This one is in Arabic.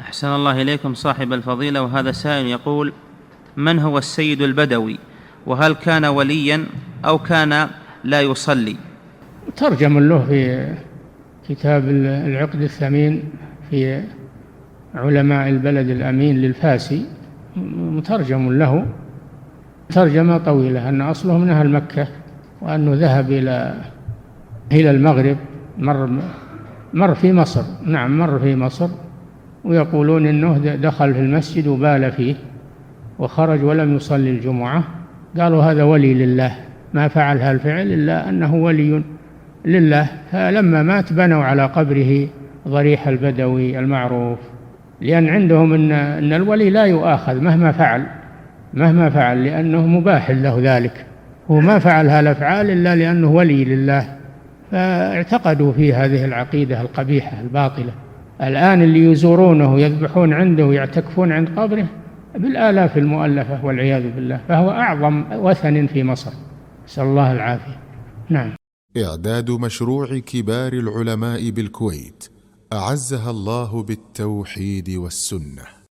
أحسن الله إليكم صاحب الفضيلة. وهذا سائل يقول: من هو السيد البدوي؟ وهل كان وليا أو كان لا يصلي؟ ترجم له في كتاب العقد الثمين في علماء البلد الأمين للفاسي، مترجم له ترجمة طويلة، أن أصله من أهل مكة، وأنه ذهب إلى المغرب، مر في مصر، نعم مر في مصر، ويقولون أنه دخل في المسجد وبال فيه وخرج ولم يصلي الجمعة. قالوا هذا ولي لله، ما فعل هالفعل إلا أنه ولي لله. فلما مات بنوا على قبره ضريح البدوي المعروف، لأن عندهم أن الولي لا يؤاخذ مهما فعل لأنه مباح له ذلك، هو ما فعل هالأفعال إلا لأنه ولي لله. فاعتقدوا في هذه العقيدة القبيحة الباطلة. الآن اللي يزورونه يذبحون عنده ويعتكفون عند قبره بالآلاف المؤلفة والعياذ بالله، فهو أعظم وثن في مصر، نسأل الله العافية. نعم. إعداد مشروع كبار العلماء بالكويت أعزها الله بالتوحيد والسنة.